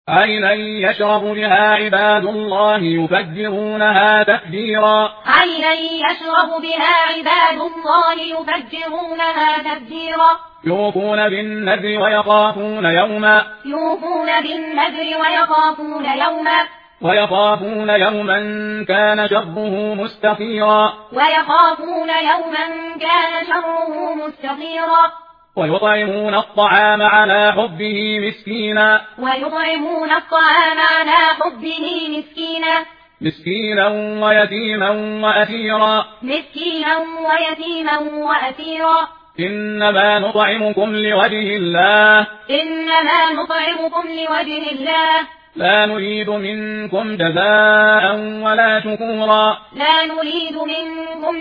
عينا يشرب بها عباد الله يفجرونها تفجيرا. عينا يشرب بها عباد الله يفجرونها تفجيرا. يوفون بالنذر ويخافون يوما. يوفون بالنذر ويخافون يوما. ويخافون يوما كان شره مستطيرا. ويخافون يوما كان شره مستطيرا. ويطعمون الطعام على حبه مسكينا. ويطعمون الطعام على حبه مسكينا. مسكينا ويتيما وأسيرا. مسكينا ويتيما وأسيرا. إنما نطعمكم لوجه الله. إنما نطعمكم لوجه الله. لا نريد منكم جزاء ولا شكورا. لا نريد منكم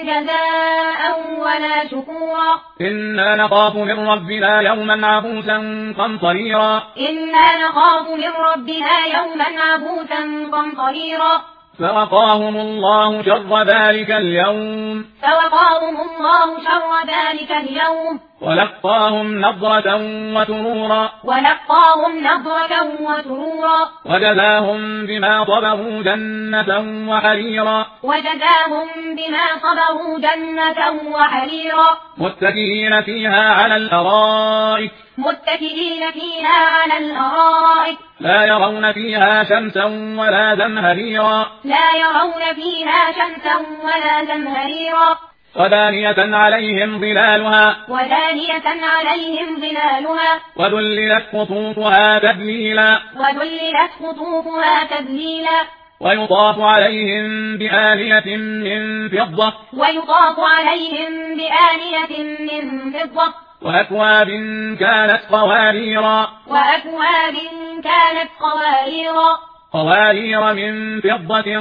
جزاء ولا شكورا. إنا نخاف من ربنا يوما عبوسا قمطريرا. إنا نخاف من ربنا يوما عبوسا قمطريرا. فوقاهم الله شر ذلك اليوم. فوقاهم الله شر ذلك اليوم. ولقاهم نضرة وسرورا. ولقاهم نضرة وسرورا. وجزاهم بما صبروا جنة وحريرا. وجزاهم بما صبروا جنة وحريرا. متكئين فيها على الأرائك. متكئين فيها على الأرائك. لا يرون فيها شمسا ولا زمهريرا. لا يرون فيها شمسا ولا زمهريرا. ودانية عليهم ظلالها. ودانية عليهم ظلالها. وذللت قطوفها تذليلا. وذللت قطوفها تذليلا. ويطاف عليهم بآنية من فضة. ويطاف عليهم بآنية من فضة. وأكواب كانت قواريرا. وأكواب كانت قواريرا. قوارير من فضة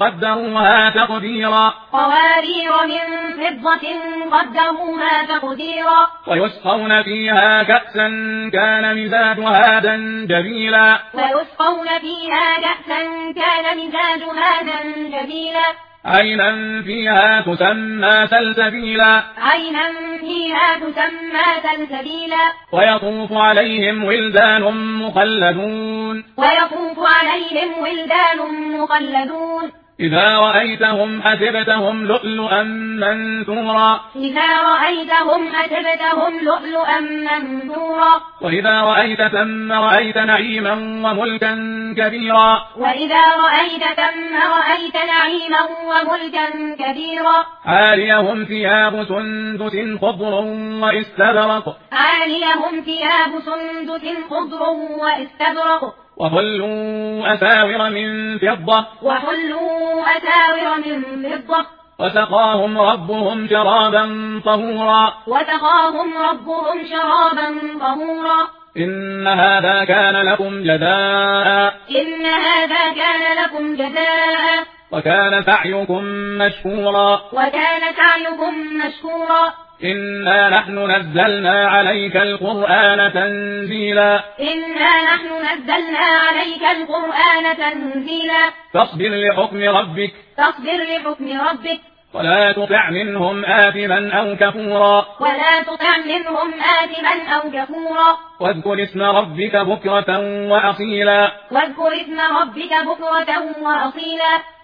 قدروها تقديرا. قوارير من فضة قدروها تقديرا. ويسقون فيها كأسا كان مزاجها زنجبيلا. ويسقون فيها كأسا كان مزاجها زنجبيلا. عينا فيها تسمى سلسبيلا. عينا فيها تسمى سلسبيلا. ويطوف عليهم ولدان مخلدون. ويطوف عليهم ولدان مخلدون. إذا رأيتهم حسبتهم لؤلؤا منثورا. إذا رأيتهم حسبتهم لؤلؤا منثورا. وإذا رأيت ثم رأيت نعيما وملكا كبيرا. وإذا رأيت ثم رأيت نعيما وملكا كبيرا. عاليهم ثياب سندس خضر واستبرق. عاليهم ثياب سندس خضر واستبرق. وحلوا أساور من فضة. وحلوا أساور من فضة. وسقاهم ربهم شرابا طهورا. وسقاهم ربهم شرابا طهورا. إن هذا كان لكم جزاء. إن هذا كان لكم جزاء. وكان سعيكم مشكورا. وكان سعيكم مشكورا. إنا نحن نزلنا عليك القرآن تنزيلا. إنا نحن نزلنا عليك القرآن تنزيلا. فاصبر لحكم ربك. فاصبر لحكم ربك. ولا تطع منهم آثما أو كفورا. ولا تطع منهم آثما أو كفورا. واذكر اسم ربك بكرة وأصيلا. واذكر اسم ربك بكرة وأصيلا.